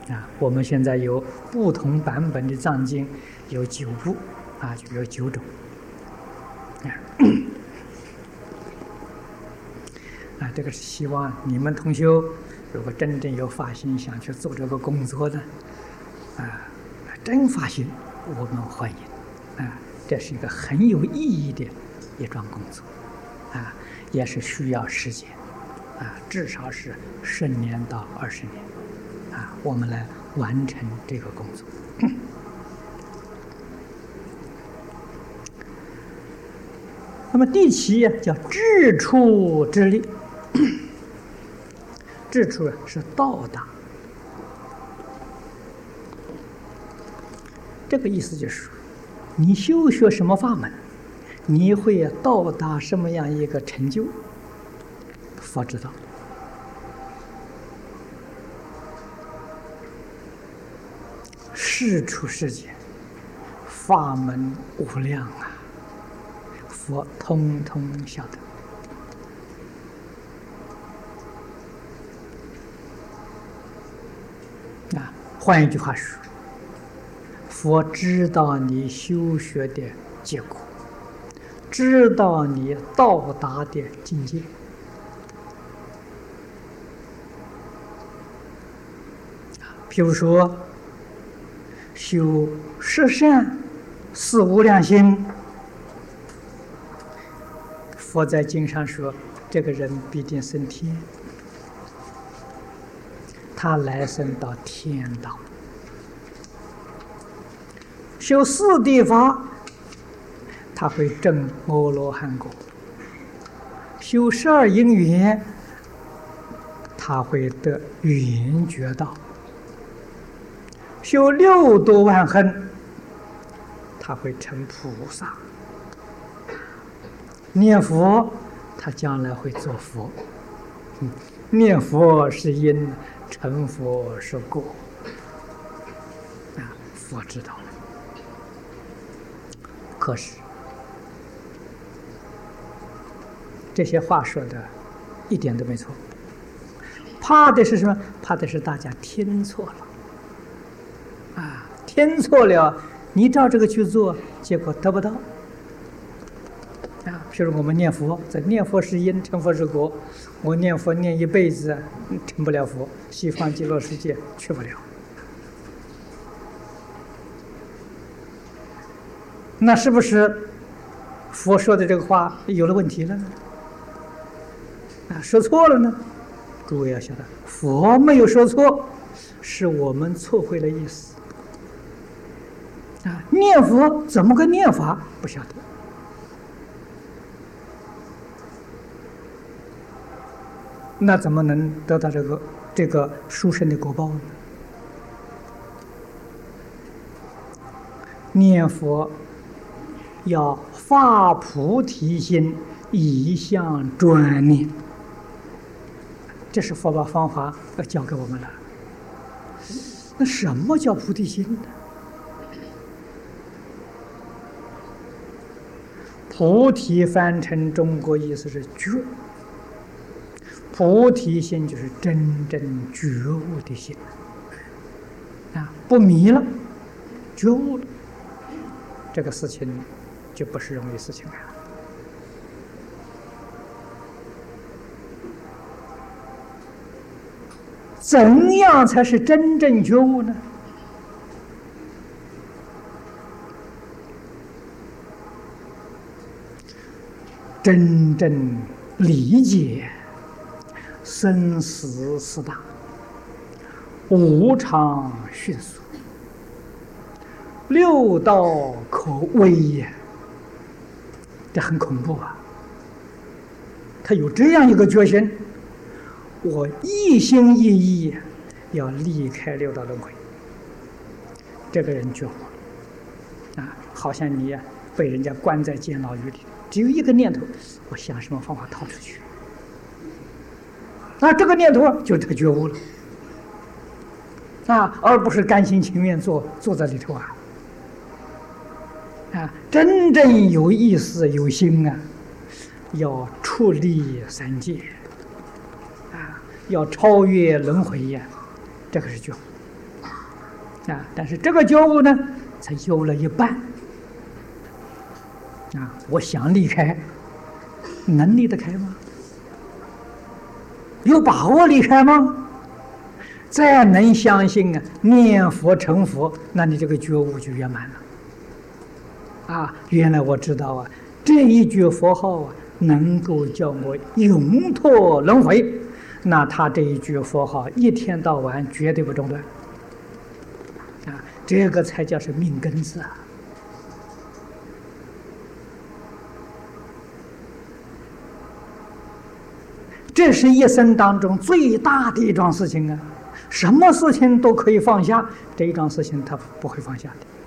我们现在有不同版本的藏经，有9部，就有9种。这个是希望你们同修，如果真正有发心想去做这个工作的，真发心，我们欢迎。这是一个很有意义的一桩工作，也是需要时间，至少是10年到20年，我们来完成这个工作。那么第7叫至处之力，至处是到达，这个意思就是你修学什么法门，你会到达什么样一个成就，佛知道。世出世间，法门无量佛通通晓得。换一句话说，佛知道你修学的结果，知道你到达的境界。譬如说修十善4无量心，佛在经上说，这个人必定升天，他来生到天道。修4谛法，他会证阿罗汉果；修12因缘，他会得圆觉道；修6多万恨，他会成菩萨。念佛，他将来会做佛。念佛是因，成佛是果。佛知道了。可是这些话说的一点都没错，怕的是什么？怕的是大家听错了。听错了，你照这个去做，结果得不到。譬如我们念佛，在念佛是因，成佛是果。我念佛念一辈子，成不了佛，西方极乐世界去不了。那是不是佛说的这个话有了问题了呢？说错了呢？诸位要晓得，佛没有说错，是我们错会了意思。念佛怎么个念法不晓得。那怎么能得到这个殊胜的果报呢？念佛要发菩提心，一向专念，这是佛把方法教给我们了。那什么叫菩提心呢？菩提翻成中国意思是觉，菩提心就是真正觉悟的心，不迷了，觉悟了，这个事情就不是容易事情了。怎样才是真正觉悟呢？真正理解生死4大，无常迅速，6道可畏也，这很恐怖啊！他有这样一个决心，我一心一意要离开6道轮回。这个人觉悟了好像你被人家关在监牢狱里，只有一个念头，我想什么方法逃出去。这个念头就他觉悟了而不是甘心情愿坐在里头真正有意思有心要出离3界要超越轮回这个是觉悟但是这个觉悟呢，才有了一半。我想离开，能离得开吗？有把握离开吗？再能相信念佛成佛，那你这个觉悟就圆满了。原来我知道这一句佛号能够叫我永脱轮回，那他这一句佛号一天到晚绝对不中断。这个才叫是命根子。这是一生当中最大的一桩事情什么事情都可以放下，这一桩事情他不会放下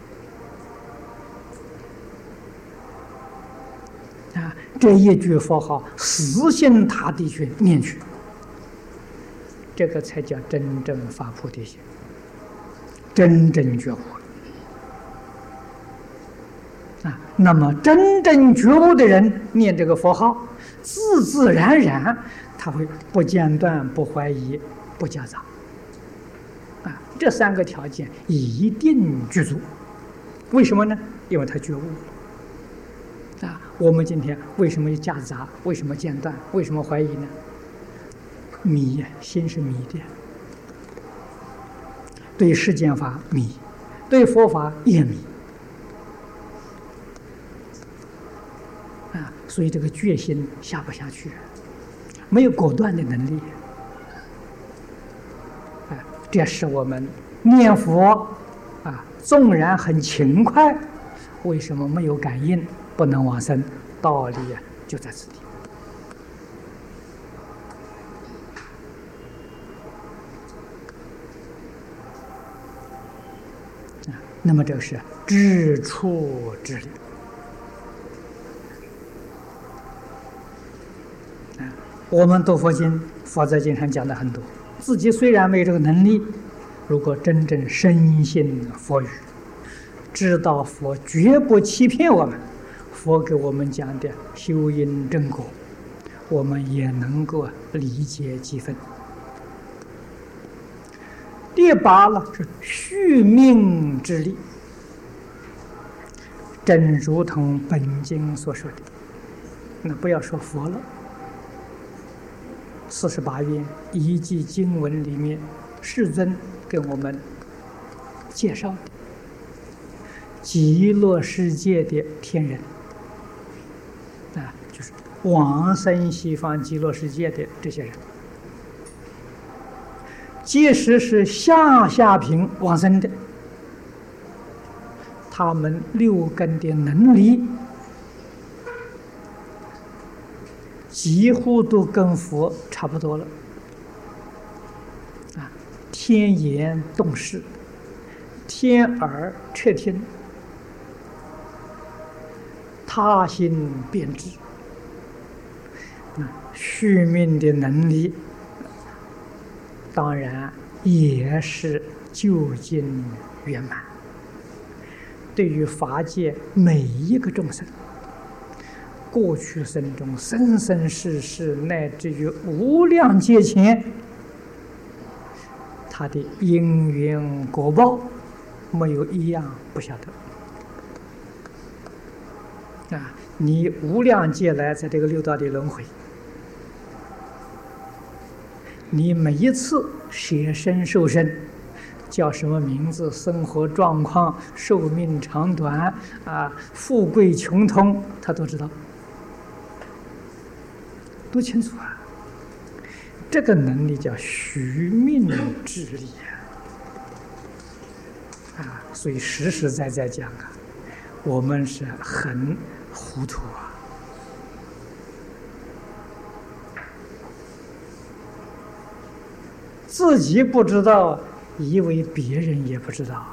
的。这一句佛号死心塌地去念去，这个才叫真正发菩提心，真正觉悟。那么真正觉悟的人念这个佛号，自自然然他会不间断、不怀疑、不夹杂。这三个条件一定具足。为什么呢？因为他觉悟。我们今天为什么夹杂？为什么间断？为什么怀疑呢？迷，心是迷的，对世间法迷，对佛法也迷。所以这个决心下不下去，没有果断的能力。这是我们念佛纵然很勤快，为什么没有感应，不能往生？道理就在此地。那么这个是知处之理。我们读佛经，佛在经上讲的很多，自己虽然没有这个能力，如果真正深信佛语，知道佛绝不欺骗我们，佛给我们讲的修因正果，我们也能够理解几分。第八了是续命之力，正如同本经所说的，那不要说佛了，48愿一记经文里面，世尊跟我们介绍的极乐世界的天人就是往生西方极乐世界的这些人，即使是下品往生的，他们六根的能力几乎都跟佛差不多了。天眼动视，天耳彻听，他心辨知，续命的能力当然也是究竟圆满。对于法界每一个众生，过去生中生生世世，乃至于无量劫前，他的因缘果报没有一样不晓得。你无量劫来在这个六道的轮回，你每一次舍身受身，叫什么名字，生活状况，寿命长短富贵穷通，他都知道，多清楚啊！这个能力叫续命之力所以实实在在讲我们是很糊涂自己不知道，以为别人也不知道。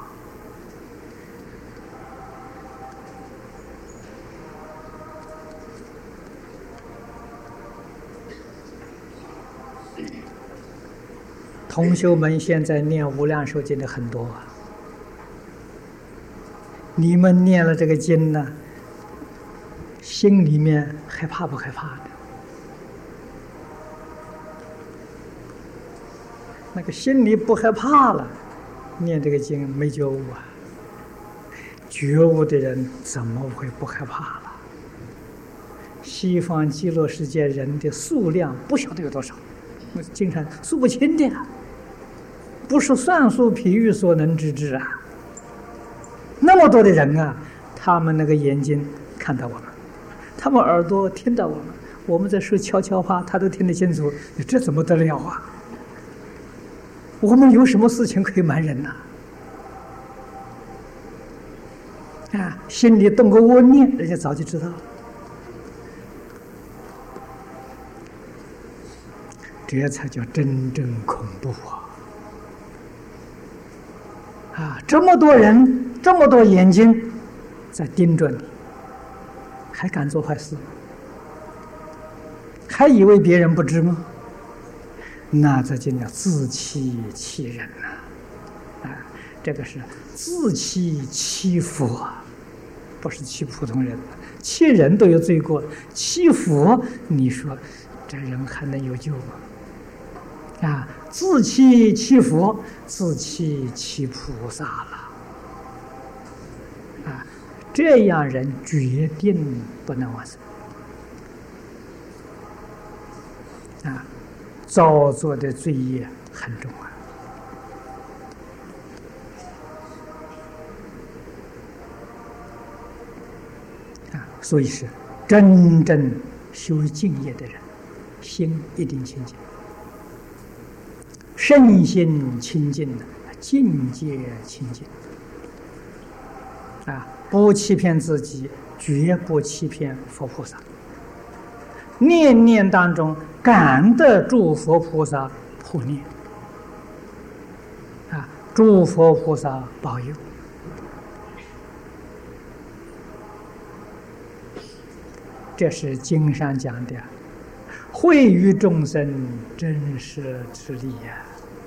同学们现在念无量寿经的很多你们念了这个经呢，心里面害怕不害怕的？那个心里不害怕了， 念这个经没觉悟啊！觉悟的人怎么会不害怕了？西方极乐世界人的数量不晓得有多少，经常数不清的呀，不是算术譬喻所能知之啊！那么多的人啊，他们那个眼睛看到我们，他们耳朵听到我们在说悄悄话，他都听得清楚，这怎么得了啊？我们有什么事情可以瞒人呢？啊，心里动个恶念，人家早就知道了。这才叫真正恐怖啊！啊，这么多人，这么多眼睛在盯着你，还敢做坏事？还以为别人不知吗？那这就叫自欺欺人呐！啊，这个是自欺欺佛，不是欺普通人。欺人都有罪过，欺佛，你说这人还能有救吗？啊，自欺欺佛，自欺欺菩萨了。啊，这样人决定不能往生。啊，造作的罪业很重啊！所以是真正修净业的人，心一定清净，身心清净，境界清净。啊，不欺骗自己，绝不欺骗佛菩萨。念念当中感得诸佛菩萨护念，啊，诸佛菩萨保佑。这是经上讲的，惠于众生真实之力呀！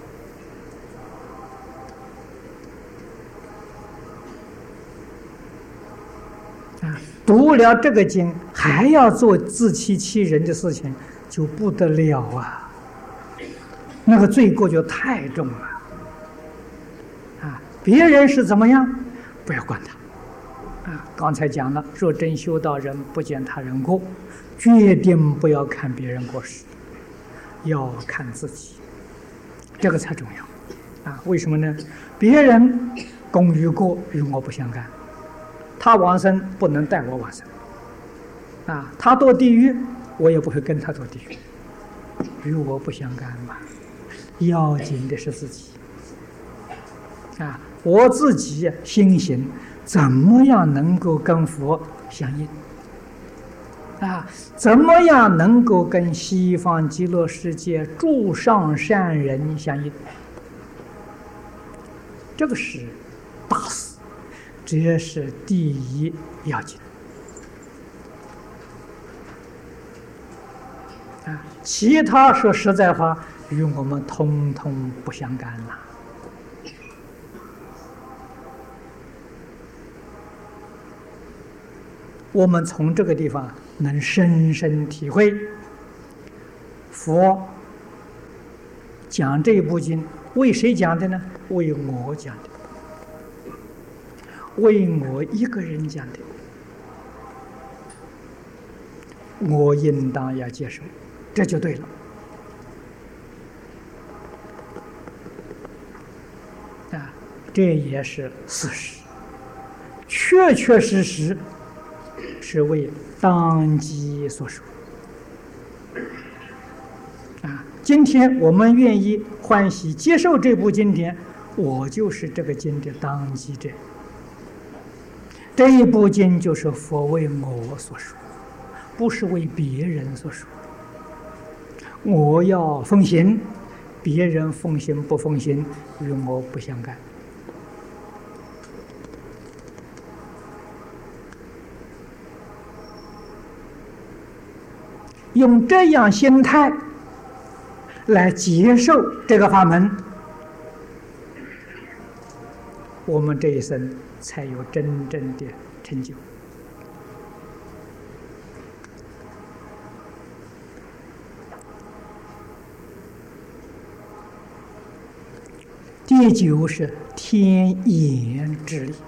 啊，读了这个经，还要做自欺欺人的事情，就不得了啊！那个罪过就太重了。啊，别人是怎么样，不要管他。啊，刚才讲了，若真修道人不见他人过，决定不要看别人过失，要看自己，这个才重要。啊，为什么呢？别人功与过与我不相干。他往生不能带我往生，啊，他堕地狱，我也不会跟他堕地狱，与我不相干嘛。要紧的是自己，啊，我自己心行怎么样能够跟佛相应？啊，怎么样能够跟西方极乐世界诸上善人相应？这个是大事。这是第一要紧啊！其他说实在话，与我们通通不相干了。我们从这个地方能深深体会，佛讲这部经为谁讲的呢？为我讲的。为我一个人讲的，我应当要接受，这就对了。啊，这也是事实，确确实实是为当机所说。啊，今天我们愿意欢喜接受这部经典，我就是这个经的当机者。这一部经就是佛为我所说，不是为别人所说。我要奉行，别人奉行不奉行与我不相干。用这样心态来接受这个法门，我们这一生才有真正的成就。第也就是天眼之力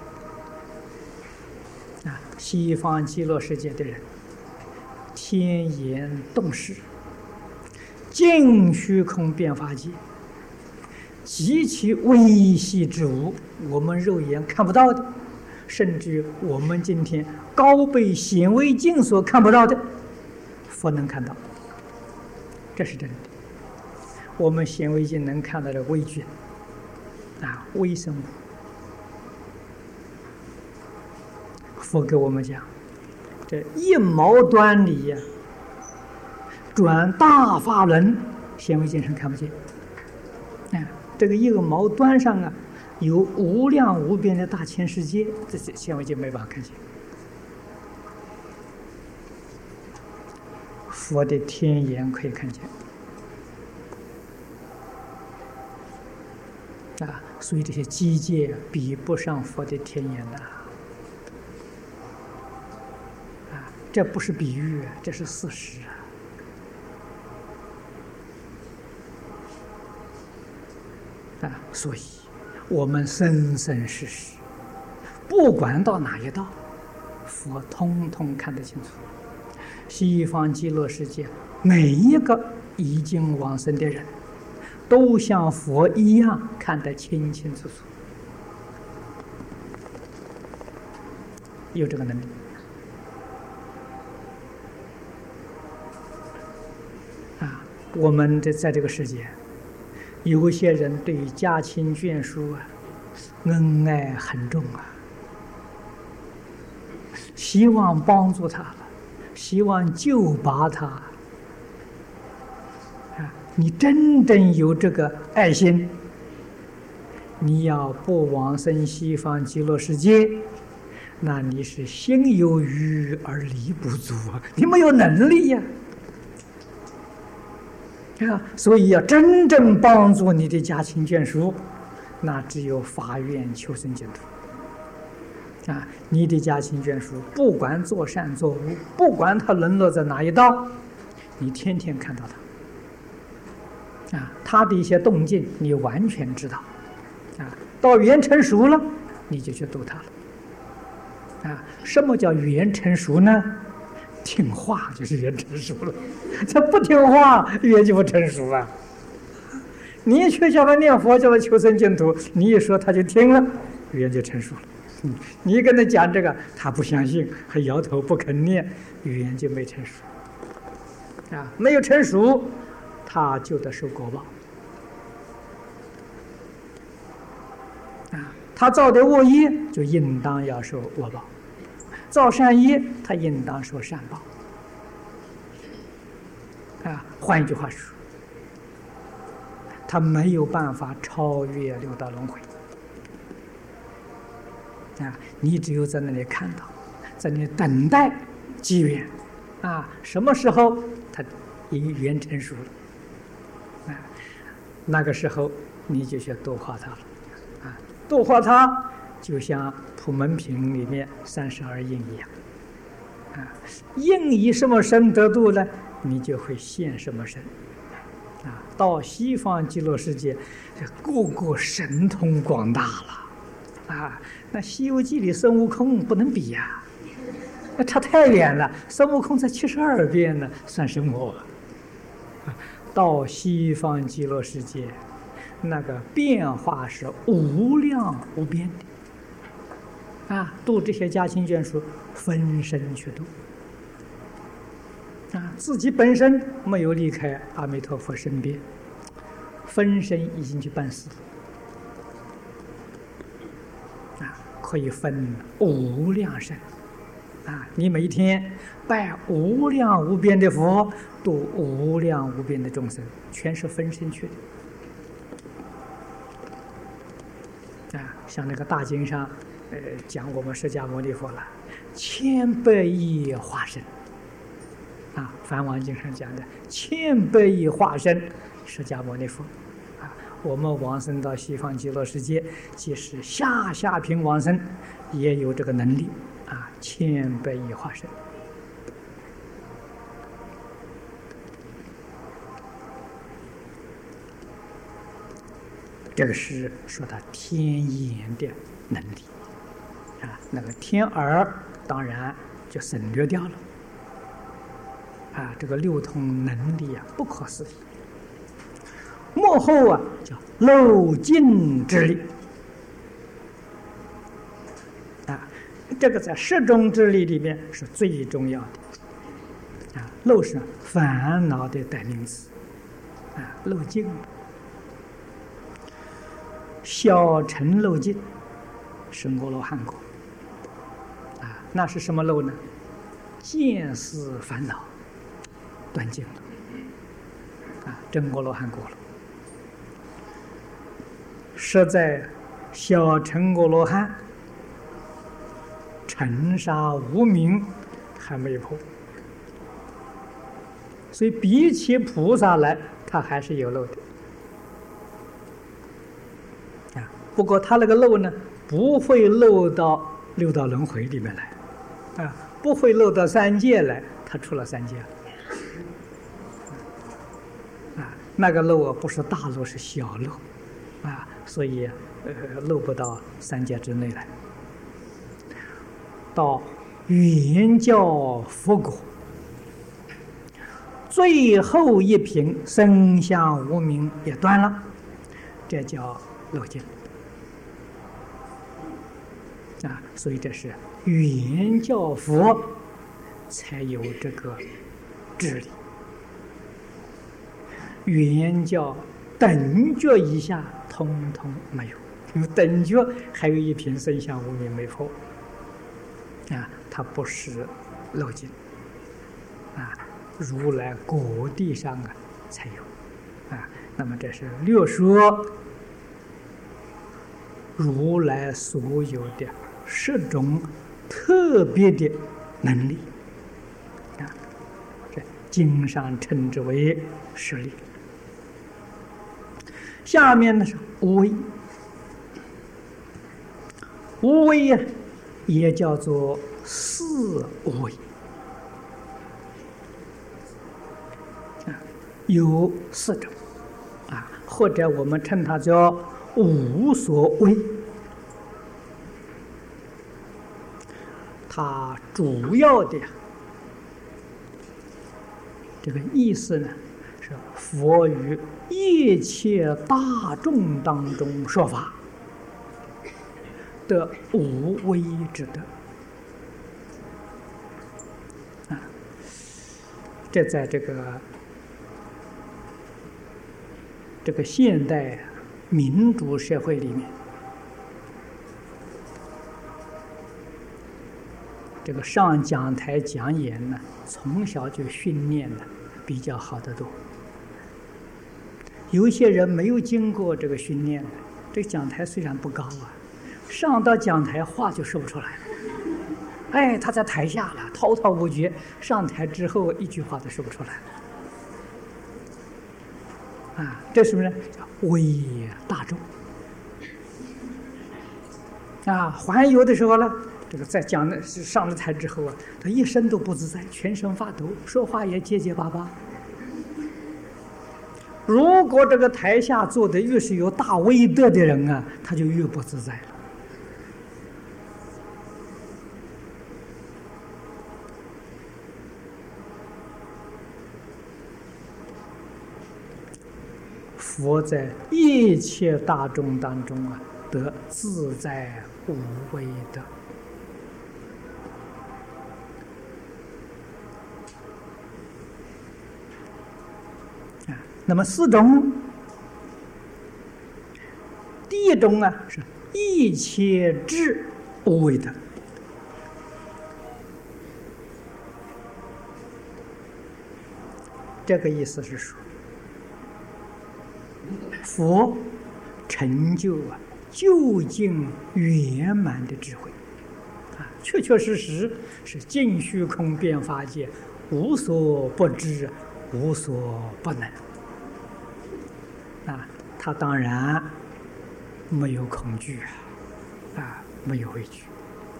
啊！西方极乐世界的人，天眼洞视，尽虚空变法界，极其微细之物，我们肉眼看不到的，甚至我们今天高倍显微镜所看不到的，佛能看到，这是真的。我们显微镜能看到的微菌啊，微生物，佛给我们讲，这一毛端里呀，转大法轮，显微镜上看不见。这个一个毛端上啊，有无量无边的大千世界，这些显微镜没办法看见。佛的天眼可以看见啊，所以这些机界比不上佛的天眼的啊，这不是比喻，这是事实啊！所以我们生生世世，不管到哪一道，佛通通看得清楚。西方极乐世界每一个已经往生的人，都像佛一样看得清清楚楚，有这个能力啊！我们在这个世界，有些人对于家亲眷属啊，恩爱很重啊，希望帮助他，希望救拔他啊！你真正有这个爱心，你要不往生西方极乐世界，那你是心有余而力不足啊，你没有能力呀！所以要真正帮助你的家亲眷属，那只有发愿求生净土啊！你的家亲眷属，不管做善做恶，不管他沦落在哪一道，你天天看到他啊，他的一些动静你完全知道啊。到缘成熟了，你就去度他了啊。什么叫缘成熟呢？听话就是缘成熟了，这不听话缘就不成熟了。你去叫他念佛，叫他求生净土，你一说他就听了，缘就成熟了。你跟他讲这个，他不相信，还摇头不肯念，缘就没成熟啊。没有成熟，他就得受果报啊。他造的恶业，就应当要受恶报。造善业，他应当受善报啊。换一句话说，他没有办法超越六道轮回啊。你只有在那里看到，在那里等待机缘啊，什么时候他缘成熟了啊，那个时候你就去度化他了啊。度化他就像普门品里面32应一样啊，应以什么身得度呢？你就会现什么身啊。到西方极乐世界，个个神通广大了啊。那《西游记》里孙悟空不能比呀，那差太远了。孙悟空才72变呢，算什么啊？到西方极乐世界，那个变化是无量无边的啊！度这些家亲眷属，分身去度啊，自己本身没有离开阿弥陀佛身边，分身已经去办事啊，可以分无量身啊！你每天拜无量无边的佛，度无量无边的众生，全是分身去的啊！像那个大经上，讲我们释迦牟尼佛了，千百亿化身啊，梵王经上讲的千百亿化身释迦牟尼佛啊。我们往生到西方极乐世界，即使下品往生，也有这个能力啊，千百亿化身。 这个是说他天眼的能力啊，那个天耳当然就省略掉了啊，这个六通能力啊不可思议。幕后啊叫漏尽之力啊，这个在十种之力里面是最重要的啊。漏是烦恼的代名词啊，漏尽。小乘漏尽是阿罗汉果啊，那是什么漏呢？见思烦恼断尽了啊，真阿罗汉果了。实在小乘阿罗汉尘沙无明还没破，所以比起菩萨来，他还是有漏的啊。不过他那个漏呢，不会漏到六道轮回里面来啊，不会漏到三界来，他出了三界了啊。那个漏啊，不是大漏，是小漏啊，所以漏不到三界之内来。到圆教佛果，最后一品生相无明也断了，这叫漏尽啊。所以这是圆教佛才有这个智力，圆教等觉以下通通没有，因为等觉还有一品生相无明没破啊，它不是漏尽啊，如来果地上啊才有啊。那么这是略说如来所有的10种特别的能力啊，这经上称之为实力。下面呢是无为，无为呀，也叫做四无为啊，有4种啊，或者我们称它叫无所谓。它主要的这个意思呢，是佛于一切大众当中说法的无为之德啊。这在这个现代民主社会里面，这个上讲台讲演呢，从小就训练的比较好得多。有一些人没有经过这个训练的，这个讲台虽然不高啊，上到讲台话就说不出来了。哎，他在台下了，滔滔不绝；上台之后一句话都说不出来了。啊，这是不是叫为大众？啊，还有的时候呢，这个在讲的上了台之后啊，他一身都不自在，全身发抖，说话也结结巴巴。如果这个台下坐的越是有大威德的人啊，他就越不自在了。佛在一切大众当中啊，得自在无为的。那么4种，第一种啊是一切智无为的，这个意思是说，佛成就究竟圆满的智慧啊，确确实实是尽虚空遍法界，无所不知，无所不能。啊，他当然没有恐惧啊，没有畏惧。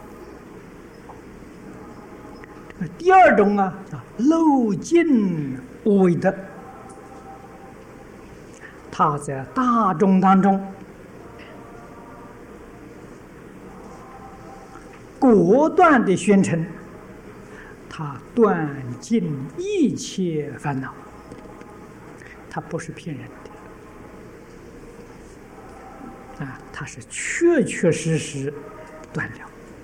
第二种啊，叫漏尽无为的，他在大众当中果断的宣称，他断尽一切烦恼，他不是骗人的啊，他是确确实实断了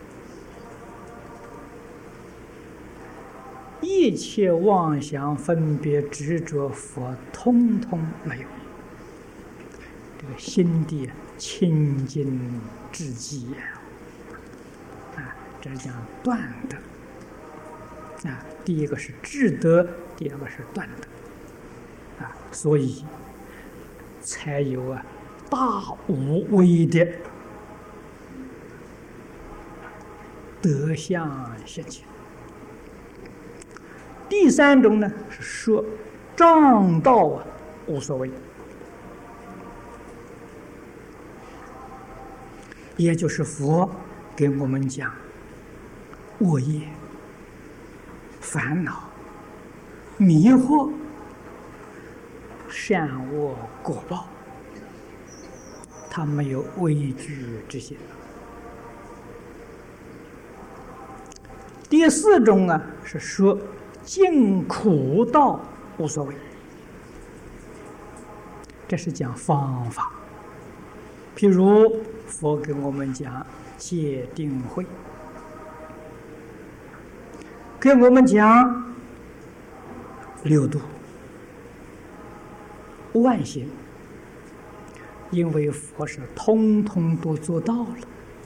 一切妄想分别执着，佛通通没有。这个心地清净至极啊，这是讲断的啊。第一个是智德，第二个是断德啊，所以才有大无畏的德相现前。第三种呢是说障道无所谓，也就是佛给我们讲恶业、烦恼、迷惑、善恶果报，他没有畏惧这些。第四种是说尽苦道无所谓，这是讲方法。譬如佛给我们讲戒定慧，给我们讲六度万行，因为佛是通通都做到了。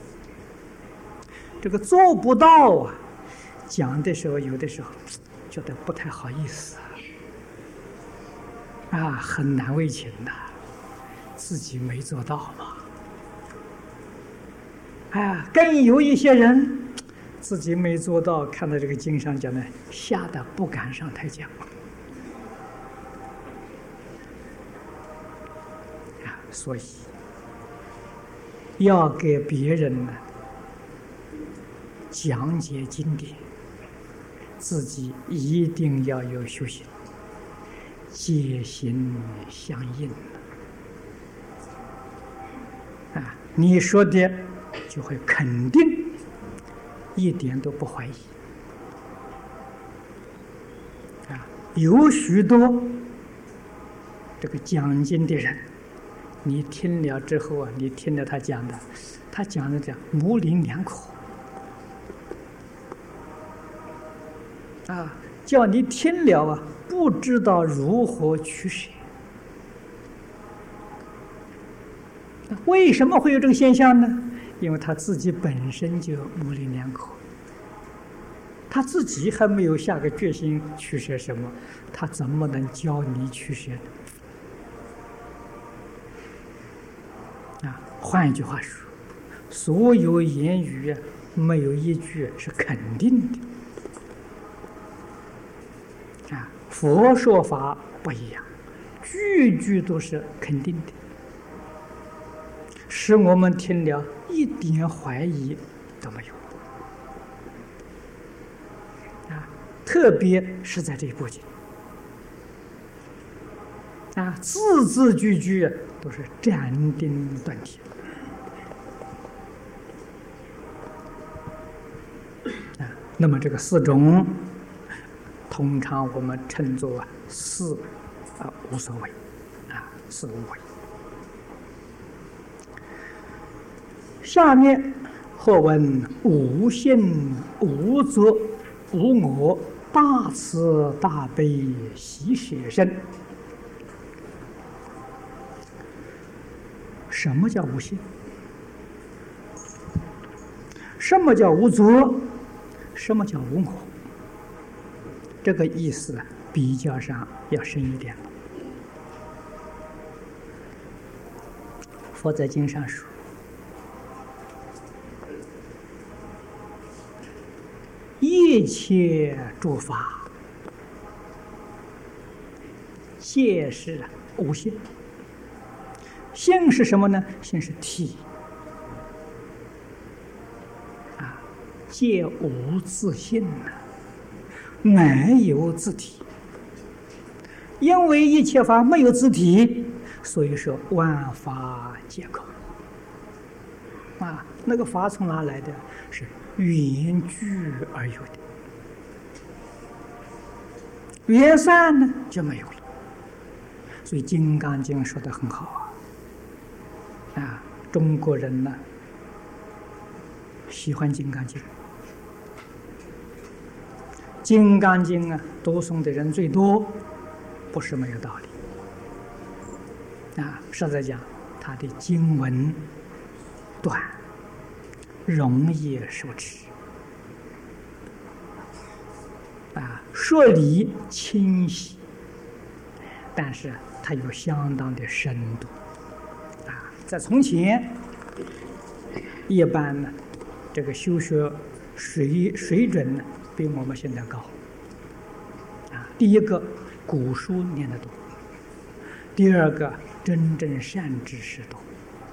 这个做不到讲的时候有的时候觉得不太好意思很难为情自己没做到嘛。更有一些人自己没做到，看到这个经上讲的，吓得不敢上台讲所以要给别人讲解经典，自己一定要有修行，戒心相应你说的就会肯定，一点都不怀疑有许多这个讲经的人，你听了之后你听了他讲的讲模棱两可叫你听了不知道如何取舍。为什么会有这个现象呢？因为他自己本身就模棱两可，他自己还没有下个决心取舍什么，他怎么能教你取舍呢？换一句话说，所有言语没有一句是肯定的佛说法不一样，句句都是肯定的，使我们听了一点怀疑都没有特别是在这一部经字字句句都是斩钉断铁那么这个四种通常我们称作四无所谓四无为。下面或闻无性无作无我，大慈大悲喜舍身。什么叫无性？什么叫无作？什么叫无我？这个意思比较上要深一点了。佛在经上说，一切诸法皆是无性。性是什么呢？性是体皆无自性没有自体。因为一切法没有自体，所以说万法皆空那个法从哪来的？是缘聚而有的，缘散呢就没有了。所以《金刚经》说得很好中国人呢喜欢《金刚经》，《金刚经》读诵的人最多，不是没有道理实在讲，它的经文短，容易受持说理清晰，但是它有相当的深度在从前一般呢，这个修学水准呢比我们现在高第一个古书念得多，第二个真正善知识多，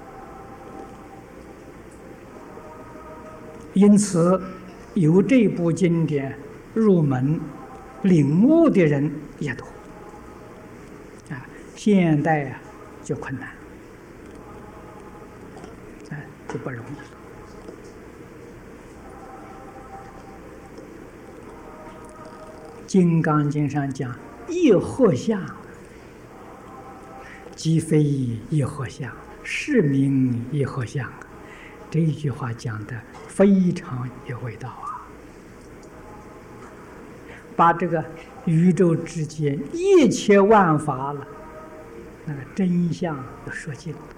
因此由这部经典入门领悟的人也多现代就困难就不容易了。《金刚经》上讲一合相，即非一合相，是名一合相这一句话讲的非常有味道把这个宇宙之间一切万法了，那个真相都说尽了。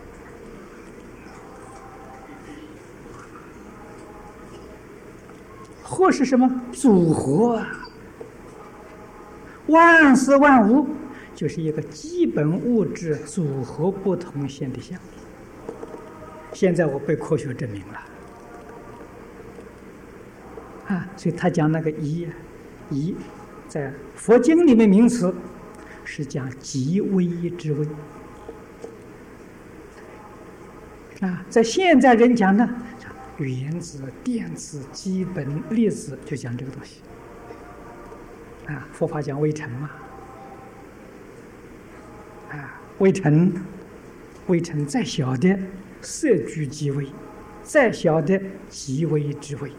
或是什么组合万事万物就是一个基本物质组合不同现的相。现在我被科学证明了所以他讲那个一在佛经里面名词是讲极微之微在现在人讲呢，原子、电子、基本粒子就讲这个东西佛法讲微尘嘛微尘再小的色聚即微，再小的极微之微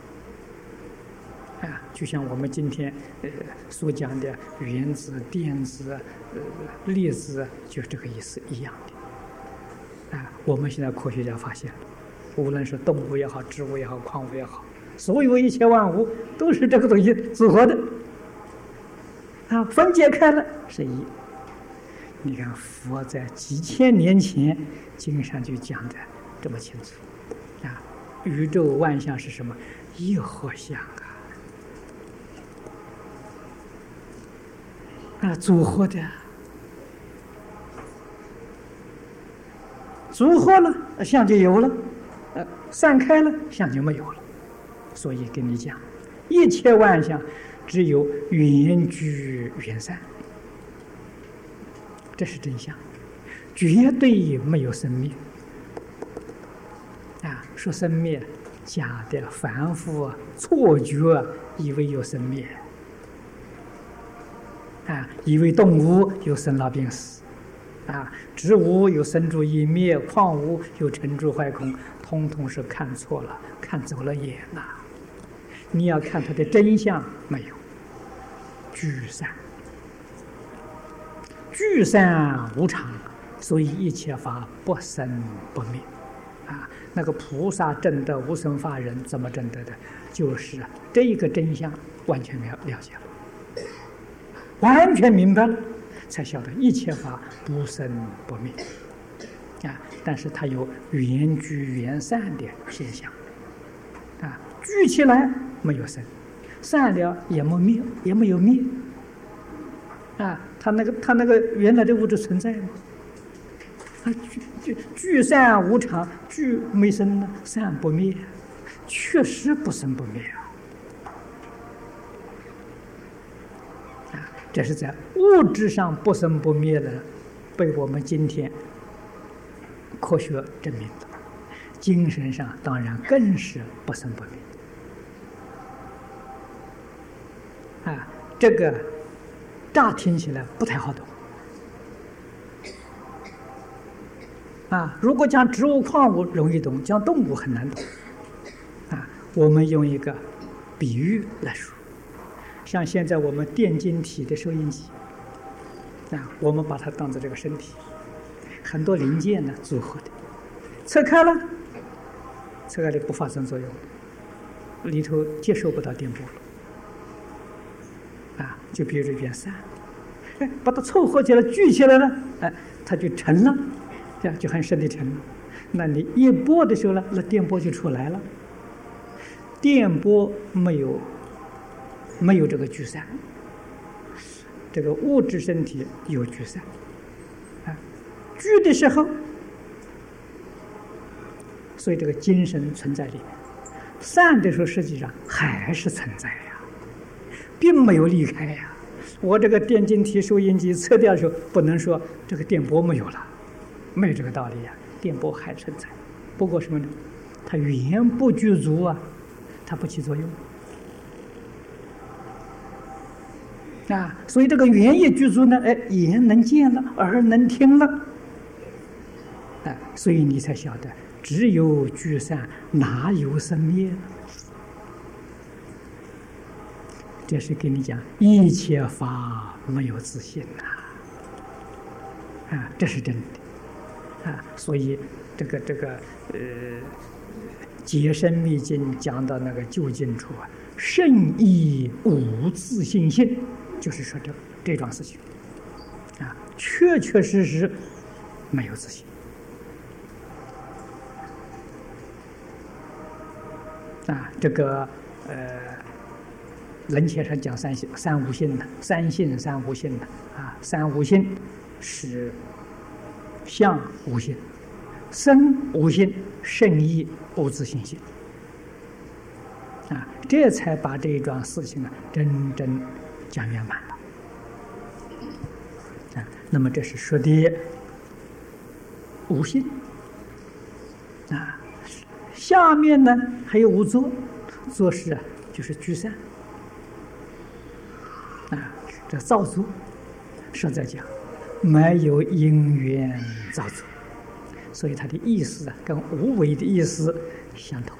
就像我们今天所讲的原子、电子、粒子，就是这个意思一样的我们现在科学家发现了，无论是动物也好，植物也好，矿物也好，所有一切万物都是这个东西组合的分解开了是一。你看佛在几千年前经上就讲的这么清楚宇宙万象是什么？一合相组合的，组合了相就有了散开了相就没有了。所以跟你讲，一切万象只有缘聚缘散，这是真相，绝对没有生灭说生灭假的凡夫错觉，以为有生灭以为动物有生老病死植物有生住异灭，矿物有成住坏空，通通是看错了，看走了眼你要看它的真相，没有聚散，聚散无常，所以一切法不生不灭那个菩萨证得无生法忍怎么证得的？就是这一个真相完全了解了，完全明白了，才晓得一切法不生不灭但是它有缘聚缘散的现象聚起来没有生，散了也没灭，也没有灭它那个原来的物质存在吗？聚散无常，聚没生呢，散不灭，确实不生不灭这是在物质上不生不灭的，被我们今天科学证明了。精神上当然更是不生不灭这个乍听起来不太好懂如果讲植物矿物容易懂，讲动物很难懂。我们用一个比喻来说，像现在我们电晶体的收音机，我们把它当做这个身体，很多零件呢组合的，拆开了不发生作用，里头接受不到电波了，就比如这圆扇，把它凑合起来聚起来了，它就沉了，这样就很深的沉了。那你一拨的时候呢，那电波就出来了。电波没有这个聚散，这个物质身体有聚散，聚的时候，所以这个精神存在里面；散的时候，实际上还是存在呀，并没有离开呀。我这个电晶体收音机撤掉的时候，不能说这个电波没有了，没有这个道理呀，电波还存在。不过什么呢？它缘不具足啊。它不起作用所以这个缘一具足呢，眼能见了，耳能听了，所以你才晓得，只有聚散，哪有生灭呢？这是跟你讲，一切法没有自性这是真的所以这个解深密经讲到那个究竟处圣义无自性性，就是说这桩事情确确实实没有自性这个人前上讲三无性的，三性三无性的三无性是相无性、生无性、圣义无自性性这才把这一桩事情真正讲圆满了那么这是说的无性下面呢还有无作，作是就是聚散这造作实在讲没有因缘造作，所以它的意思跟无为的意思相同。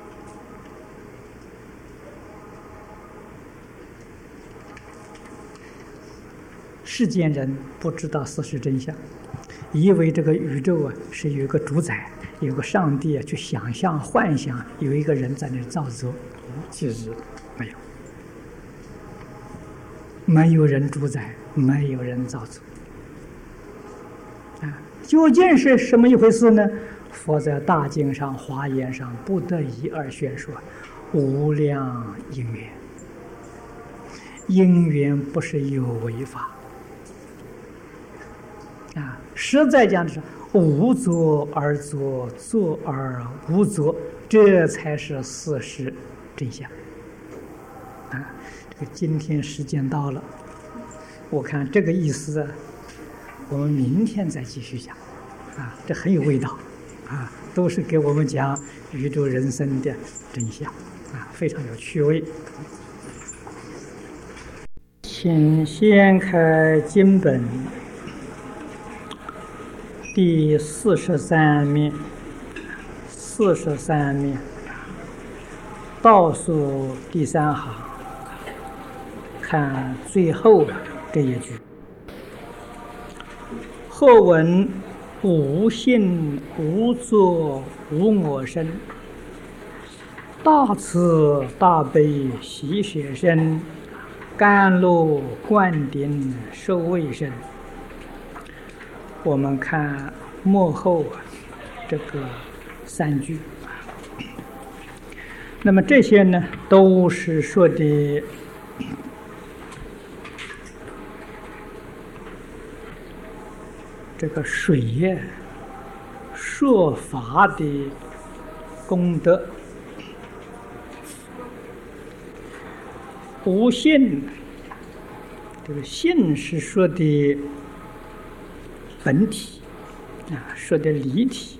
世间人不知道事实真相，以为这个宇宙是有一个主宰，有个上帝去想象幻想有一个人在那造作，其实没有，没有人主宰，没有人造作究竟是什么一回事呢？佛在大经上、华严上不得已而宣说，无量因缘，因缘不是有为法实在讲的是无作而作，作而无作，这才是事实真相这个今天时间到了，我看这个意思我们明天再继续讲这很有味道都是给我们讲宇宙人生的真相非常有趣味。请掀开经本第43面，43面倒数第3行，看最后这一句。后文无性无作无我身，大慈大悲喜舍身，甘露灌顶受卫生。我们看末后这个3句，那么这些呢，都是说的这个水说法的功德。无性，这个性是说的本体说的离体。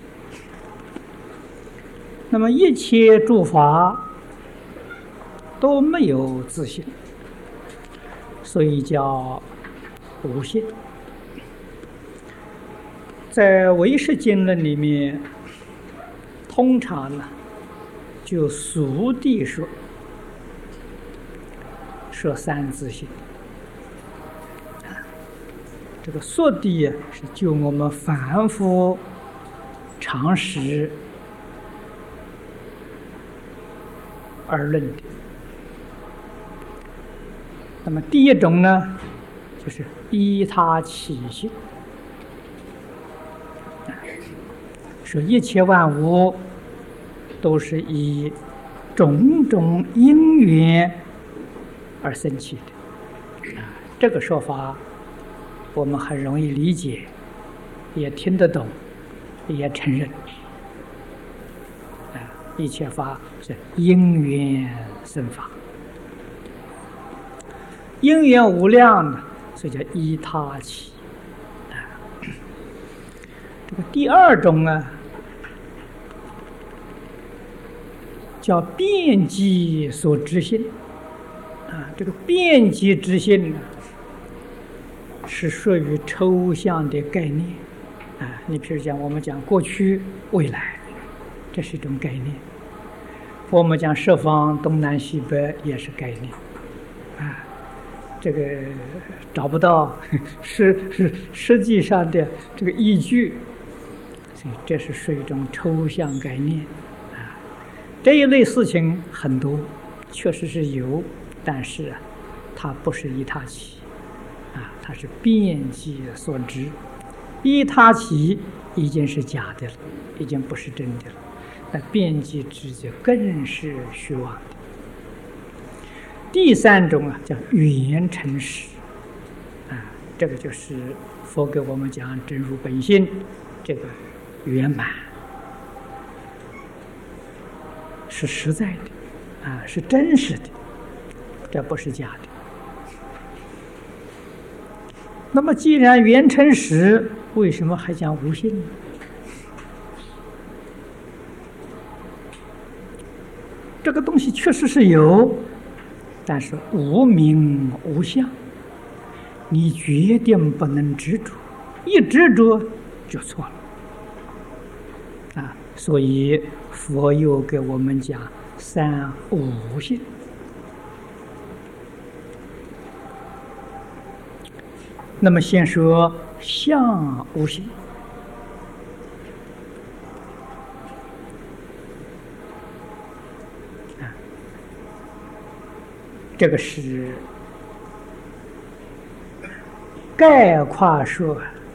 那么一切诸法都没有自性，所以叫无性。 在唯识经论里面，通常呢，就俗地说三自性。这个俗地是就我们凡夫常识而论的。那么第一种呢，就是依他起性，说一切万物都是以种种因缘而生起的。这个说法我们很容易理解，也听得懂，也承认。一切法是因缘生法，因缘无量呢，所以叫依他起。这个第二种呢，叫遍计所知性。这个遍计之性呢，是属于抽象的概念。你比如讲，我们讲过去、未来，这是一种概念；我们讲十方东南西北也是概念。这个找不到实际上的这个依据，所以这是属于一种抽象概念。这一类事情很多，确实是有，但是它不是依他起，它是遍计所知。依他起已经是假的了，已经不是真的了。那遍计之就更是虚妄的。第三种叫圆成实。这个就是佛给我们讲真如本性，这个圆满是实在的，是真实的，这不是假的。那么既然圆成实，为什么还讲无性呢？这个东西确实是有，但是无名无相，你决定不能执着，一执着就错了。所以佛又给我们讲三无性。那么先说相无性。这个是概括说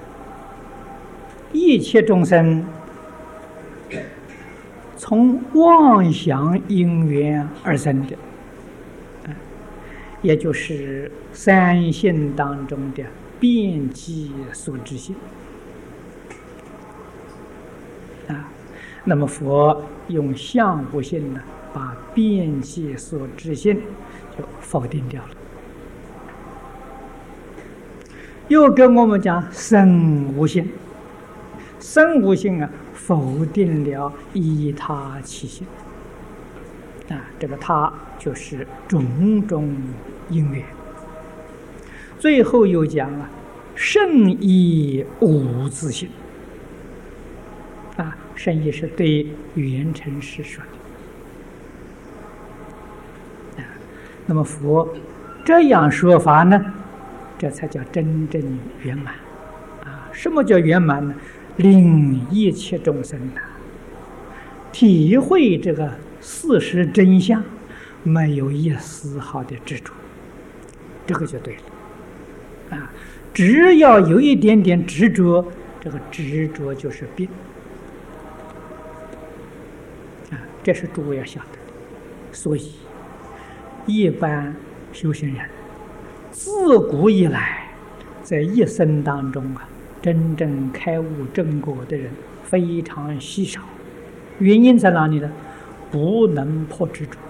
一切众生从妄想因缘而生的，也就是三性当中的遍计所知性。那么佛用相无性呢，把遍计所知性就否定掉了。又跟我们讲生无性，生无性否定了依他起性。这个他就是种种因缘。最后又讲圣义无自性。圣义是对圆成实说的。那么佛这样说法呢，这才叫真正圆满。什么叫圆满呢？令一切众生体会这个事实真相，没有一丝毫的执着，这个就对了。只要有一点点执着，这个执着就是病。这是诸位要晓得的。所以一般修行人自古以来在一生当中真正开悟正果的人非常稀少。原因在哪里呢？不能破执着。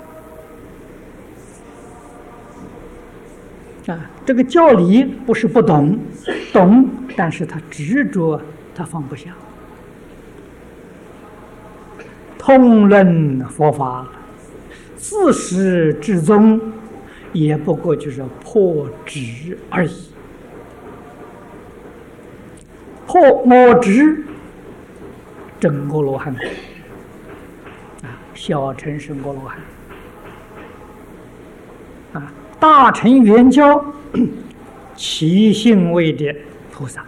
这个教理不是不懂，懂，但是他执着，他放不下。通论佛法，自始至终，也不过就是破执而已。 破我执证阿罗汉，小乘是阿罗汉，大乘圆教其性位的菩萨，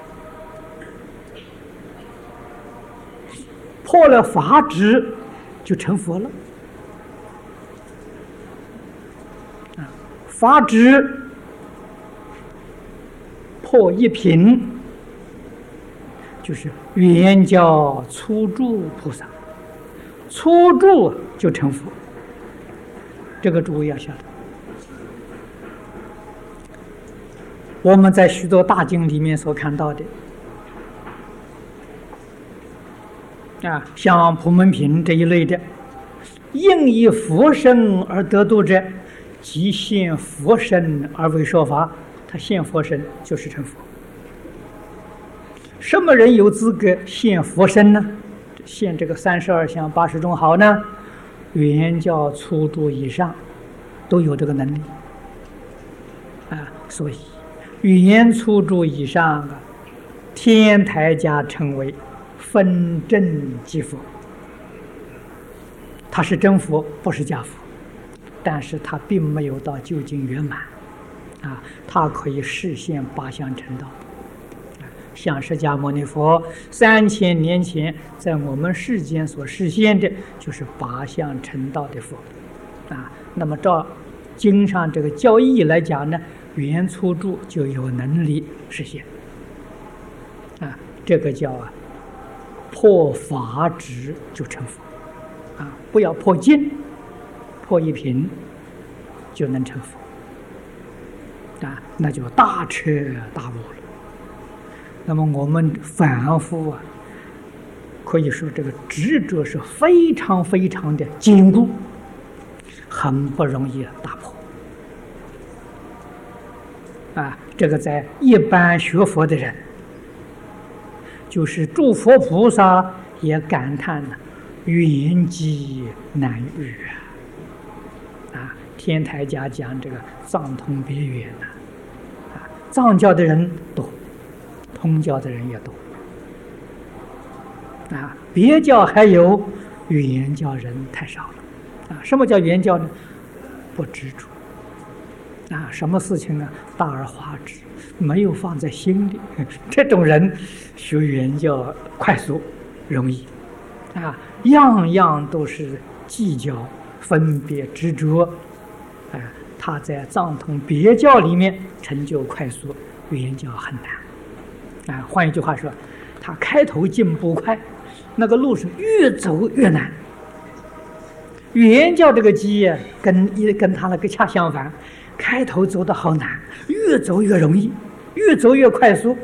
破了法执就成佛了。法执破一品，就是圆教初住菩萨，初住就成佛。这个诸位要晓得。我们在许多大经里面所看到的，像普门品这一类的，应以佛身而得度者，即现佛身而为说法。他现佛身就是成佛。什么人有资格现佛身呢？现这个32相80种好呢？圆教初住以上都有这个能力所以圆初住以上天台家称为分真即佛。他是真佛，不是假佛，但是他并没有到究竟圆满他可以示现8相成道。像释迦牟尼佛3000年前在我们世间所实现的，就是8相成道的佛那么照经上这个教义来讲呢，圆初住就有能力实现这个叫破法执就成佛不要破经，破一品就能成佛那就大彻大悟了。那么我们凡夫可以说这个执着是非常非常的坚固，很不容易打破这个在一般学佛的人，就是诸佛菩萨也感叹圆寂难遇天台家讲这个藏通别圆藏教的人多，通教的人也多别教还有，圆教人太少了什么叫圆教呢？不执着什么事情大而化之，没有放在心里这种人学圆教快速容易样样都是计较分别执着他在藏通别教里面成就快速，圆教很难换一句话说，他开头进步快，那个路是越走越难。圆教这个机跟他那个恰相反，开头走得好难，越走越容易，越走越快速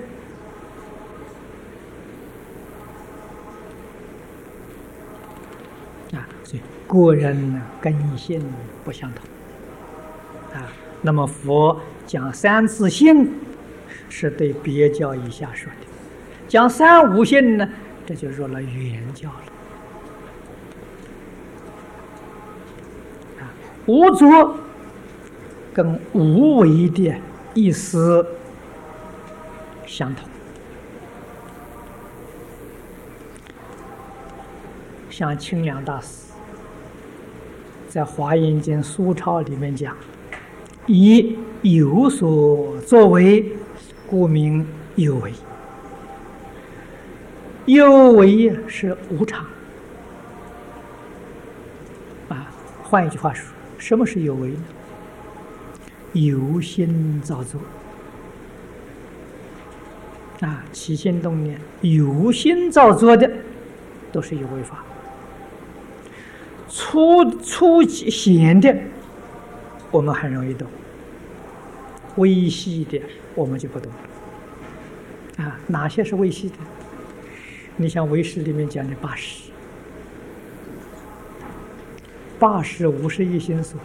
所以个人根性不相同那么佛讲3次性是对别教以下说的，讲3、5性呢，这就入了圆教了无着跟无为的意思相同。像清凉大师在《华严经·疏钞》里面讲，以有所作为，故名有为。有为是无常换一句话说，什么是有为呢？有心造作起心动念，有心造作的都是有为法。粗显的我们很容易懂，微细的我们就不懂哪些是微细的？你像唯识里面讲的80无是一心所，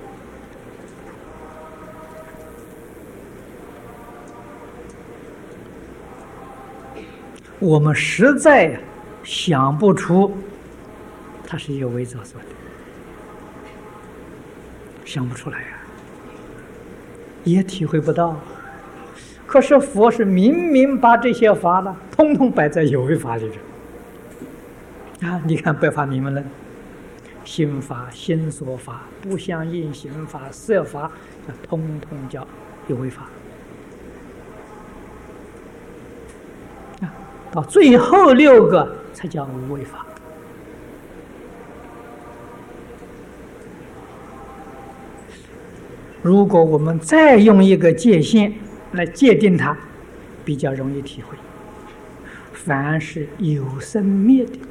我们实在想不出它是有为造作的，想不出来也体会不到。 可是佛是明明把这些法呢，通通摆在有为法里边啊！你看《百法明门论》，心法、心所法、不相应行法、色法，通通叫有为法啊！到最后6个才叫无为法。如果我们再用一个界限来界定它，比较容易体会。凡是有生灭的、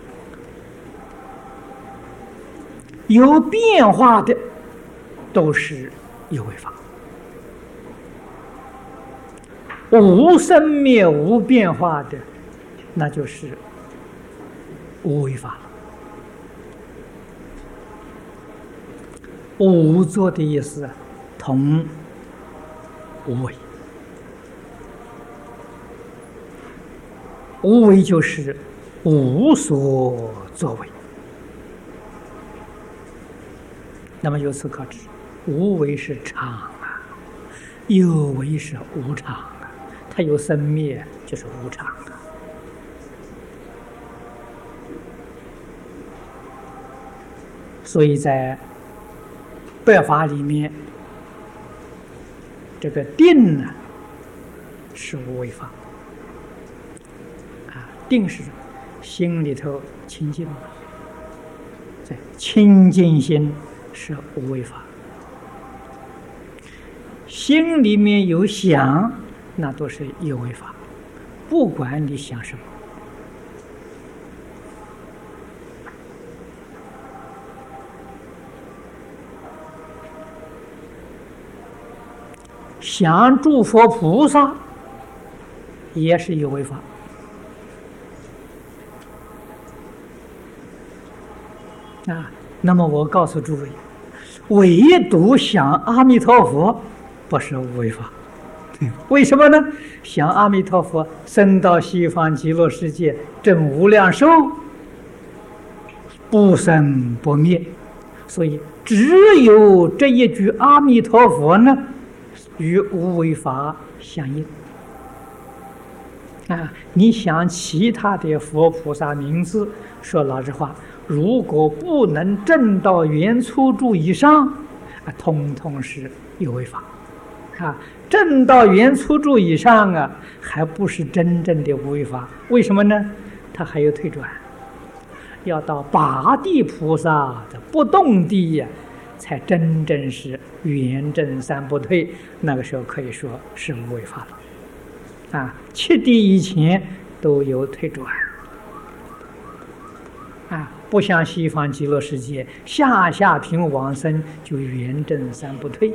有变化的，都是有为法；无生灭、无变化的，那就是无为法了。无作的意思同无为，无为就是无所作为。那么由此可知，无为是常啊，有为是无常啊。它有生灭，就是无常啊。所以在百法里面，这个定呢是无为法啊，定是心里头清净嘛，在清净心是无为法，心里面有想，那都是有为法，不管你想什么。想诸佛菩萨也是有为法啊。那么我告诉诸位，唯独想阿弥陀佛不是无为法。为什么呢？想阿弥陀佛升到西方极乐世界证无量寿，不生不灭，所以只有这一句阿弥陀佛呢与无为法相应啊！你想其他的佛菩萨名字，说老实话，如果不能证到圆初住以上，啊，通通是有为法啊！证到圆初住以上啊，还不是真正的无为法。为什么呢？它还有退转，要到八地菩萨的不动地呀，才真正是圆正三不退，那个时候可以说是无为法了啊。7地以前都有退转啊，不像西方极乐世界下品往生就圆正三不退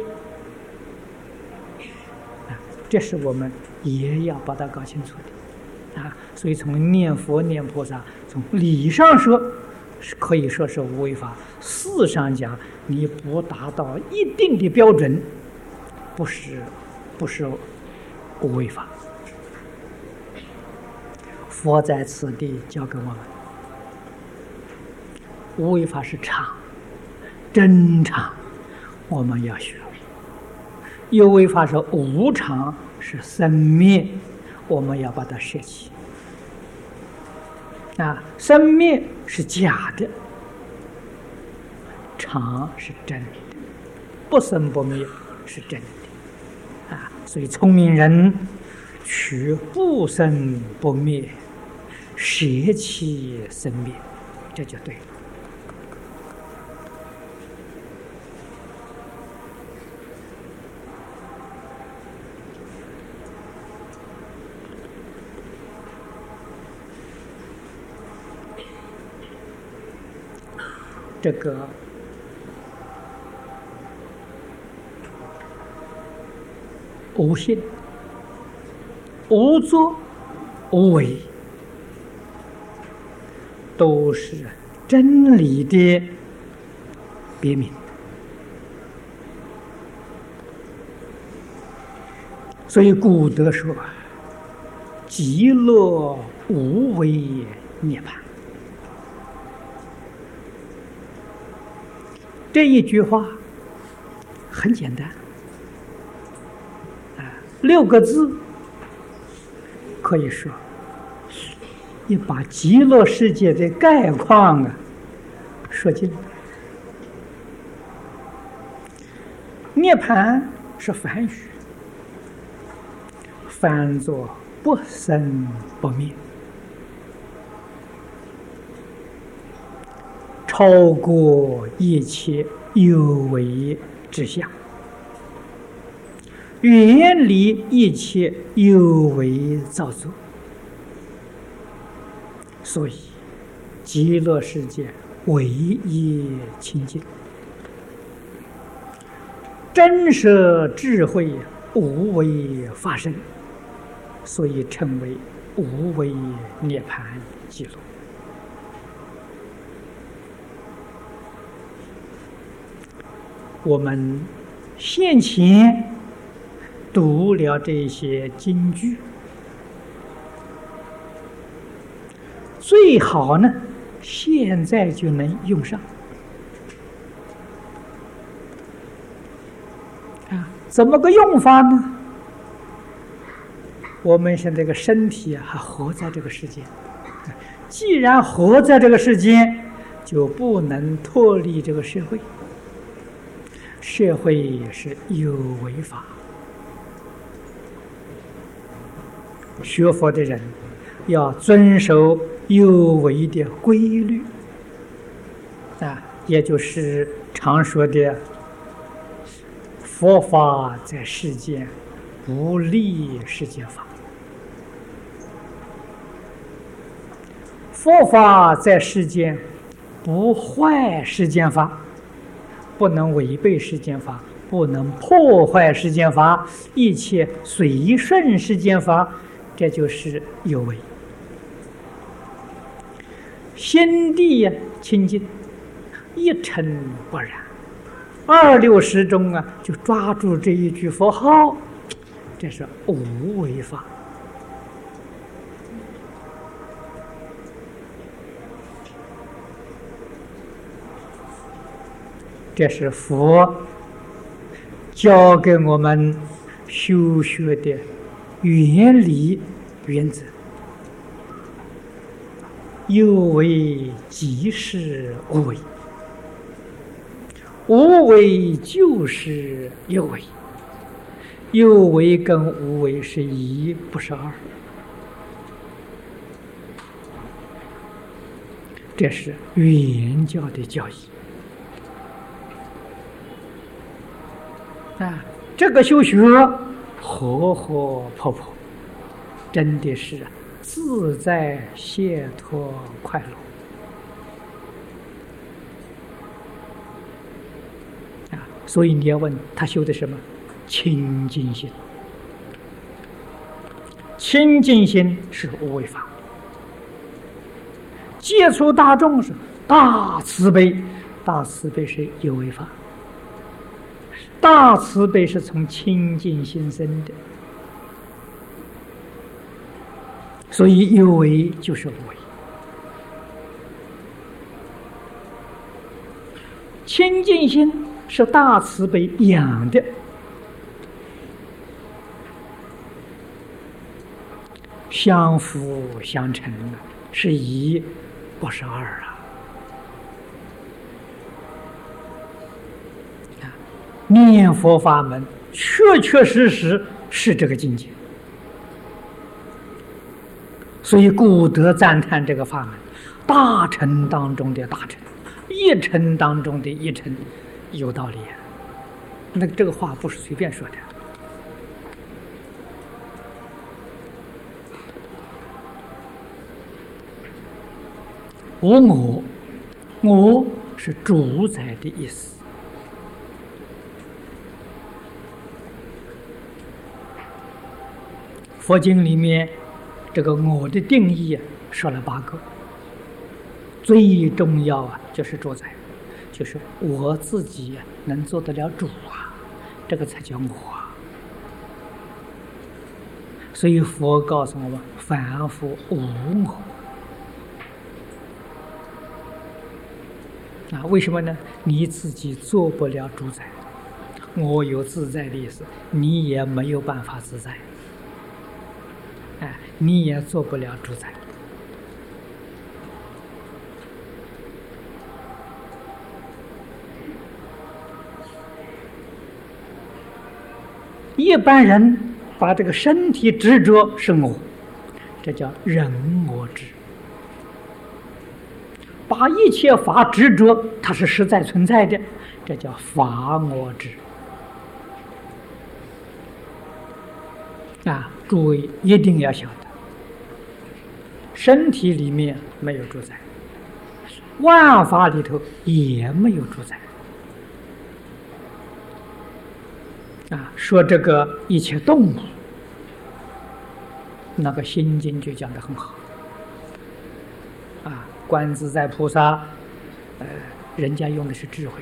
啊，这是我们也要把它搞清楚的啊。所以从念佛念菩萨，从理上说可以说是无为法，事上讲你不达到一定的标准，不是无为法。佛在此地教给我们，无为法是常，真常，我们要学；有为法是无常，是生灭，我们要把它舍弃。啊，生灭是假的，常是真的，不生不灭是真的啊！所以聪明人取不生不灭，舍弃生灭，这就对了。这个无性、无作、无为，都是真理的别名。所以古德说：“极乐无为涅槃。”这一句话很简单，啊，6个字可以说，你把极乐世界的概况说尽了。涅槃是梵语，翻作不生不灭，超过一切有为之相，远离一切有为造作。所以极乐世界唯一清净，真实智慧无为发生，所以称为无为涅槃极乐。我们先前读了这些经句，最好呢，现在就能用上。怎么个用法呢？我们现在这个身体还活在这个世间，既然活在这个世间，就不能脱离这个社会。社会是有为法，学佛的人要遵守有为的规律，也就是常说的佛法在世间不立世间法，佛法在世间不坏世间法，不能违背世间法，不能破坏世间法，一切随顺世间法，这就是有为。心地清净，一尘不染，26时中就抓住这一句佛号，这是无为法。这是佛教给我们修学的原理原则。有为即是无为，无为就是有为，有为跟无为是一，不是二。这是原教的教义。这个修学活活泼泼，真的是自在解脱快乐。所以你要问他修的什么？清净心。清净心是无为法，接触大众是大慈悲，大慈悲是有为法。大慈悲是从清净心生的，所以有为就是无为。清净心是大慈悲养的，相辅相成，是一，不是二啊。念佛法门确确实实是这个境界，所以古德赞叹这个法门，大乘当中的大乘，一乘当中的一乘，有道理。那这个话不是随便说的。无我，我是主宰的意思。佛经里面这个我的定义说了8个，最重要就是主宰，就是我自己能做得了主这个才叫我。所以佛告诉我们，凡夫无我。为什么呢？你自己做不了主宰，我有自在的意思，你也没有办法自在。 你也做不了主宰。一般人把这个身体执着是我，这叫人我执；把一切法执着，它是实在存在的，这叫法我执。诸位一定要晓得，身体里面没有主宰，万法里头也没有主宰。说这个一切动物，那个《心经》就讲得很好。观自在菩萨，人家用的是智慧，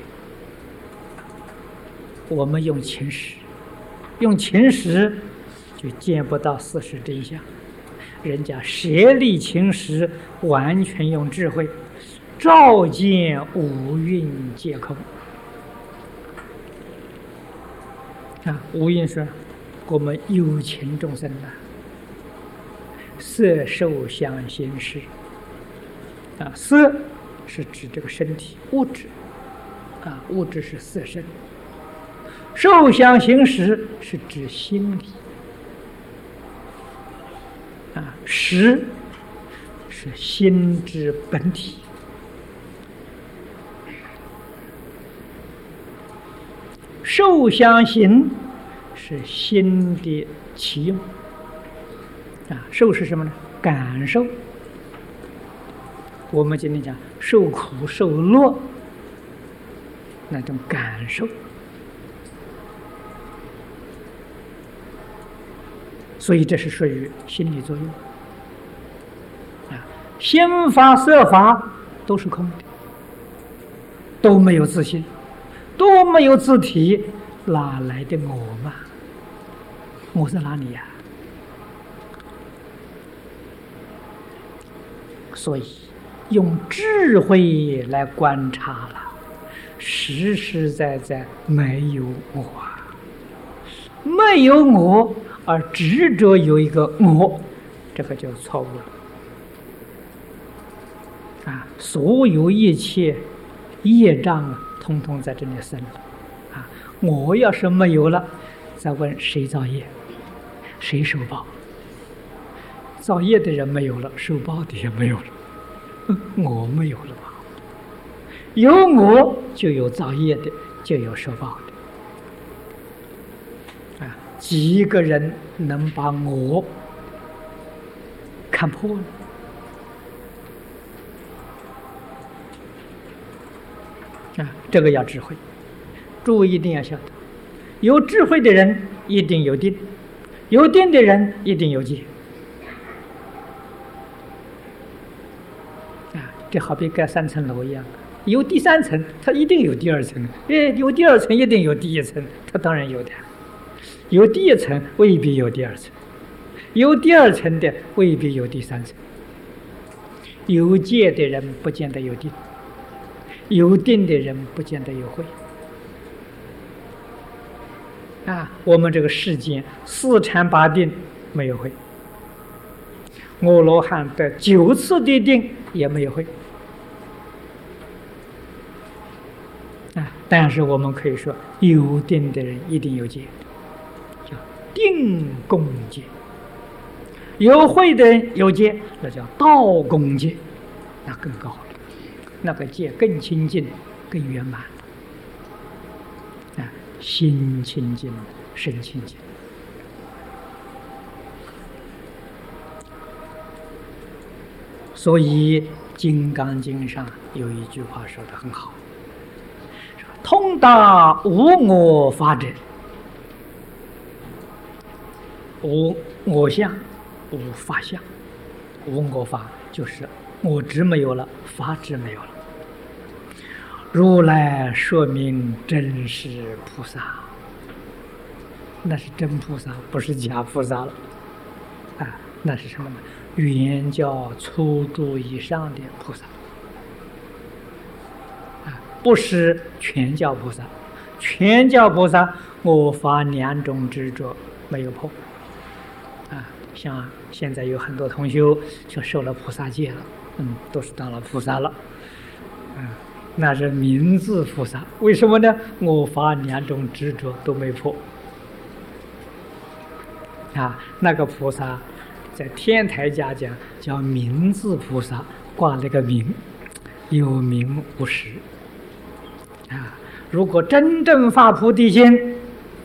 我们用情识，用情识就见不到事实真相。人家舍利情识，完全用智慧，照见五蕴皆空。无印说，我们有情众生色受想行识。色是指这个身体物质，物质是色身；受想行识是指心理，识是心之本体。受想行是心的起用，受是什么呢？感受。我们今天讲受苦受乐，那种感受，所以这是属于心理作用。心法色法都是空的，都没有自性，都没有自体，哪来的我嘛？我在哪里呀？所以用智慧来观察了，实实在在没有我没有我而执着有一个我，这个就错误了。所有一切业障通通在这里生了。我要是没有了，再问谁造业，谁受报？造业的人没有了，受报的也没有了。我没有了吧？有我就有造业的，就有受报的。几个人能把我看破呢？这个要智慧。诸位一定要晓得，有智慧的人一定有定，有定的人一定有戒。这好比盖3层楼一样，有第3层，它一定有第2层；有第2层，一定有第1层，它当然有的。有第1层未必有第2层，有第2层的未必有第3层。有戒的人不见得有定，有定的人不见得有慧。我们这个世间4禅8定没有慧，阿罗汉得9次的定也没有慧。但是我们可以说，有定的人一定有戒，叫定共戒；有慧的人有戒，那叫道共戒，那更高了，那个戒更清净、更圆满。心清净，身清净。所以《金刚经》上有一句话说得很好，通达无我法者，无我相，无法相。无我法就是我执没有了，法执没有了。如来说明真实菩萨，那是真菩萨，不是假菩萨了。那是什么呢？圆教初住以上的菩萨，不是全教菩萨。全教菩萨我法2种执着没有破， 像现在有很多同修就受了菩萨戒了，都是当了菩萨了，那是名字菩萨。为什么呢？我法两种执着都没破。那个菩萨在天台家讲叫名字菩萨，挂了个名，有名无实。如果真正发菩提心，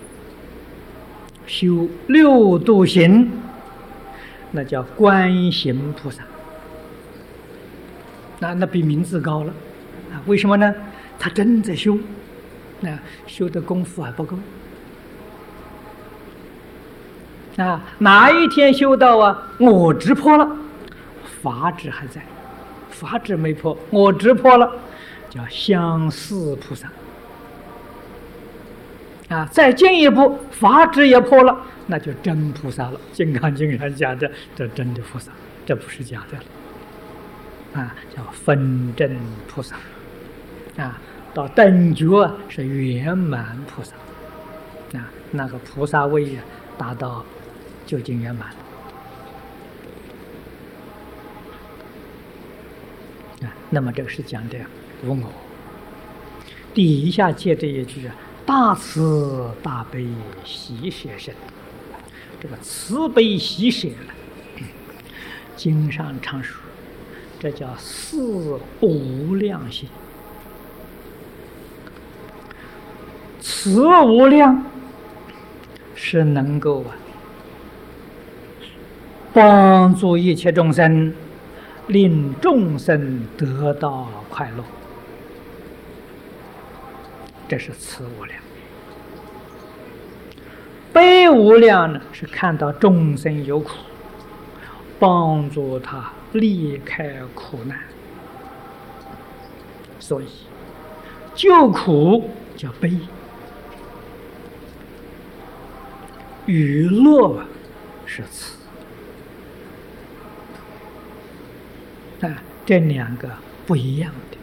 修六度行，那叫观行菩萨。那比名字高了。为什么呢？他真在修，修的功夫还不够。哪一天修到我执破了，法执还在，法执没破，我执破了，叫相似菩萨。再进一步，法执也破了，那就真菩萨了。《金刚经》上讲的，这真的菩萨，这不是假的了。叫分真菩萨。到等觉是圆满菩萨。那个菩萨位达到究竟圆满了。那么这个是讲的无我。底下接这一句大慈大悲喜舍身。这个慈悲喜舍经上常说，这叫四无量心。慈无量是能够帮助一切众生，令众生得到快乐，这是慈无量。悲无量呢，是看到众生有苦，帮助他离开苦难，所以救苦叫悲，娱乐是慈。这两个不一样的。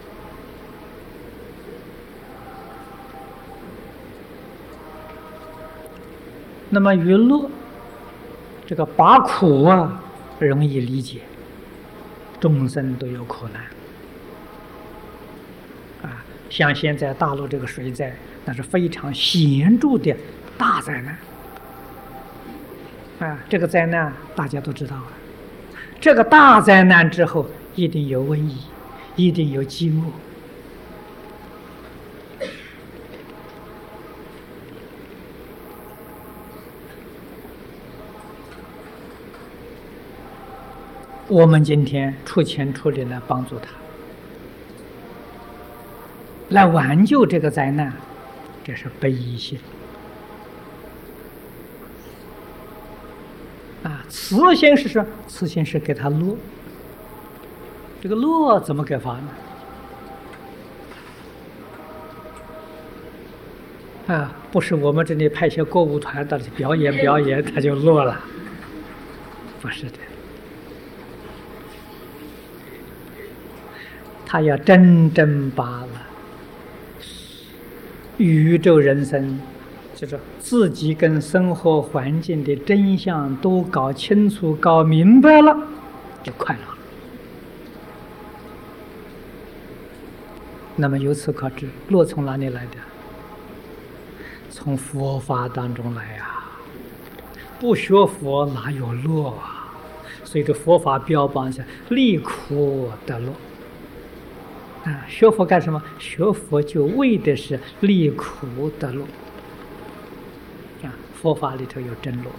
那么娱乐这个把苦容易理解，众生都有苦难像现在大陆这个水灾，那是非常显著的大灾难这个灾难大家都知道这个大灾难之后一定有瘟疫，一定有饥饿。我们今天出钱出力来帮助他，来挽救这个灾难，这是悲心慈心是说，慈心是给他乐。这个乐怎么给法呢？不是我们这里派些歌舞团到表演他就乐了，不是的。他要真正把宇宙人生，就是自己跟生活环境的真相都搞清楚、搞明白了，就快乐了。那么由此可知，乐从哪里来的？从佛法当中来不学佛哪有乐所以这佛法标榜是离苦得乐。学佛干什么？学佛就为的是离苦得乐。佛法里头有真乐，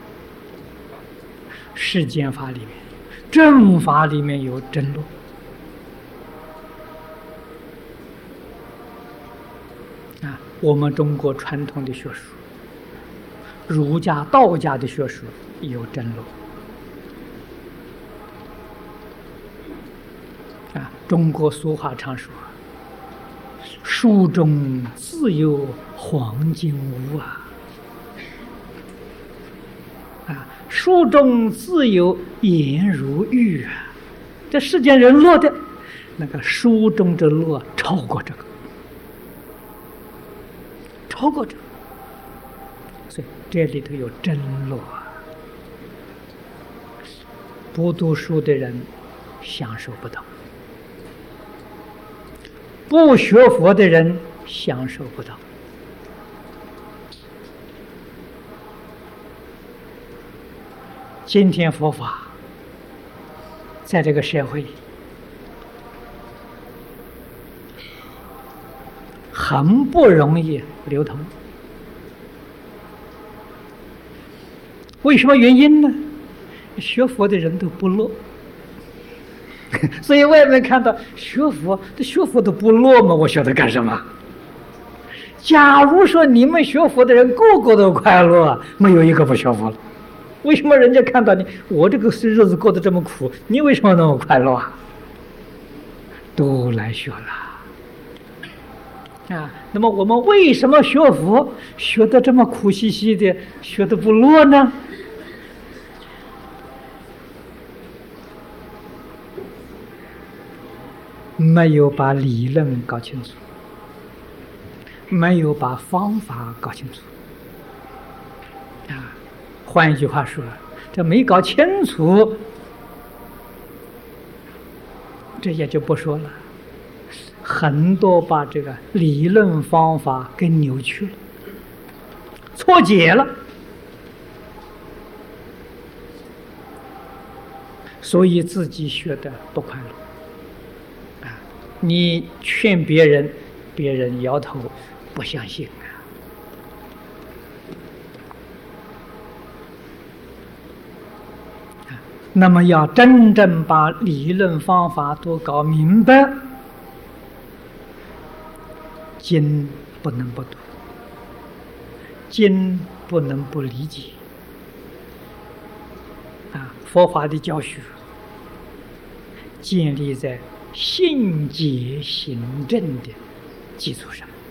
世间法里面、正法里面有真乐。我们中国传统的学术，儒家、道家的学术有真乐。中国俗话常说：“书中自有黄金屋书中自有颜如玉这世间人乐的，那个书中的乐超过这个，超过这个，所以这里头有真乐不读书的人享受不到，不学佛的人享受不到。今天佛法在这个社会很不容易流通，为什么原因呢？学佛的人都不乐，所以外面看到学佛都不乐嘛，我学它干什么？假如说你们学佛的人个个都快乐，没有一个不学佛了。为什么人家看到你，我这个日子过得这么苦，你为什么那么快乐啊？都来学了啊！那么我们为什么学佛学得这么苦兮兮的，学得不乐呢？没有把理论搞清楚，没有把方法搞清楚啊！换一句话说，这没搞清楚，这也就不说了。很多把这个理论方法给扭曲了，错解了，所以自己学得不快乐啊！你劝别人，别人摇头不相信啊！那么要真正把理论方法都搞明白，经不能不读，经不能不理解啊！佛法的教学建立在信解行证的基础上。